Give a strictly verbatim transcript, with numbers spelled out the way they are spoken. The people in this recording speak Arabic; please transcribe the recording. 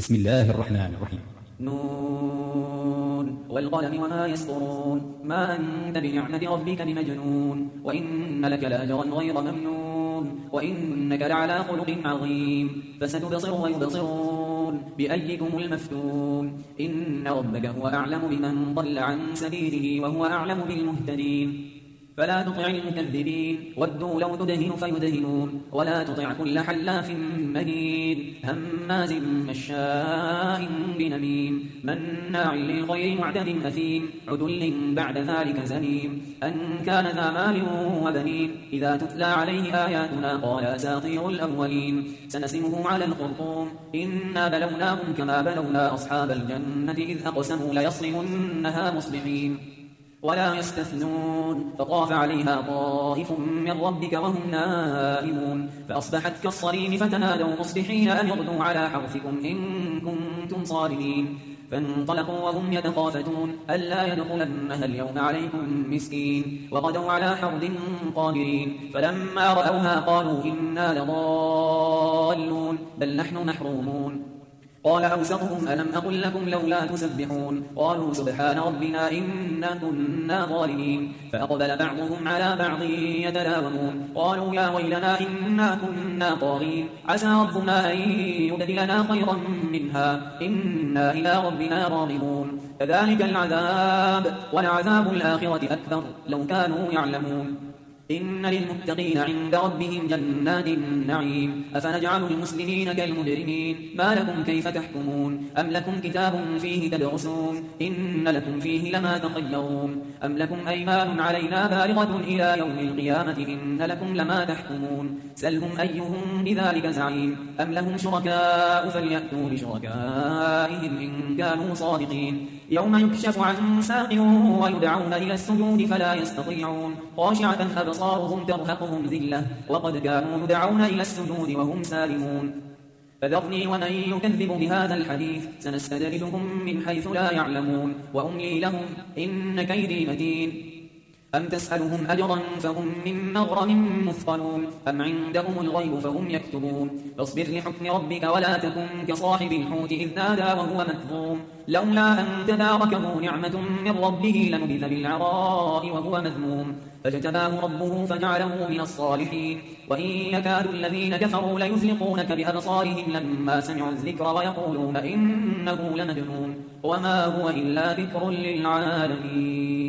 بسم الله الرحمن الرحيم. نون والقلم وما يسطرون ما أنت بنعمة ربك بمجنون وإن لك لأجرا غير ممنون وإنك لعلى خلق عظيم فستبصر ويبصرون بأيكم المفتون إن ربك هو أعلم بمن ضل عن سبيله وهو أعلم بالمهتدين فلا تطع المكذبين ودوا لو تدهن فيدهنون ولا تطع كل حلاف مهين هماز مشاء بنميم مناع للخير معتد أثيم عتل بعد ذلك زنيم أن كان ذا مال وبنين إذا تتلى عليه آياتنا قال أساطير الأولين سنسمه على الخرطوم إنا بلوناهم كما بلونا أصحاب الجنة إذ أقسموا ليصرمنها مصبحين ولا يستثنون فطاف عليها طائف من ربك وهم نائمون فأصبحت كالصريم فتنادوا مصبحين أن يغدوا على حرثكم إن كنتم صارمين فانطلقوا وهم يتخافتون ألا يدخلنها اليوم عليكم مسكين وغدوا على حرد قادرين فلما رأوها قالوا إنا لضالون بل نحن محرومون قال أوسطهم ألم أقل لكم لولا تسبحون قالوا سبحان ربنا إنا كنا ظالمين فأقبل بعضهم على بعض يتلاومون قالوا يا ويلنا إنا كنا طاغين عسى ربنا أن يبدلنا خيرا منها إنا إلى ربنا راغبون كذلك العذاب ولعذاب الآخرة أكبر لو كانوا يعلمون إن للمتقين عند ربهم جنات النعيم أفنجعل المسلمين كالمجرمين ما لكم كيف تحكمون أم لكم كتاب فيه تدرسون إن لكم فيه لما تخيرون أم لكم أيمان علينا بالغة إلى يوم القيامة إن لكم لما تحكمون سلهم أيهم بذلك زعيم أم لهم شركاء فليأتوا بشركائهم إن كانوا صادقين يوم يكشف عن ساق ويدعون إلى السجود فلا يستطيعون خاشعة أبصارهم ترهقهم ذلة وقد كانوا يدعون إلى السجود وهم سالمون فذرني ومن يكذب بهذا الحديث سنستدرجهم من حيث لا يعلمون وأملي لهم إن كيدي متين أم تسألهم أجرا فهم من مغرم مثقلون أم عندهم الغيب فهم يكتبون فاصبر لحكم ربك ولا تكن كصاحب الحوت إذ نادى وهو مكظوم لولا أن تداركه نعمة من ربه لنبذ بالعراء وهو مذموم فاجتباه ربه فجعله من الصالحين وإن يكاد الذين كفروا ليزلقونك بأبصارهم لما سمعوا الذكر ويقولون إنه لمجنون وما هو إلا ذكر للعالمين.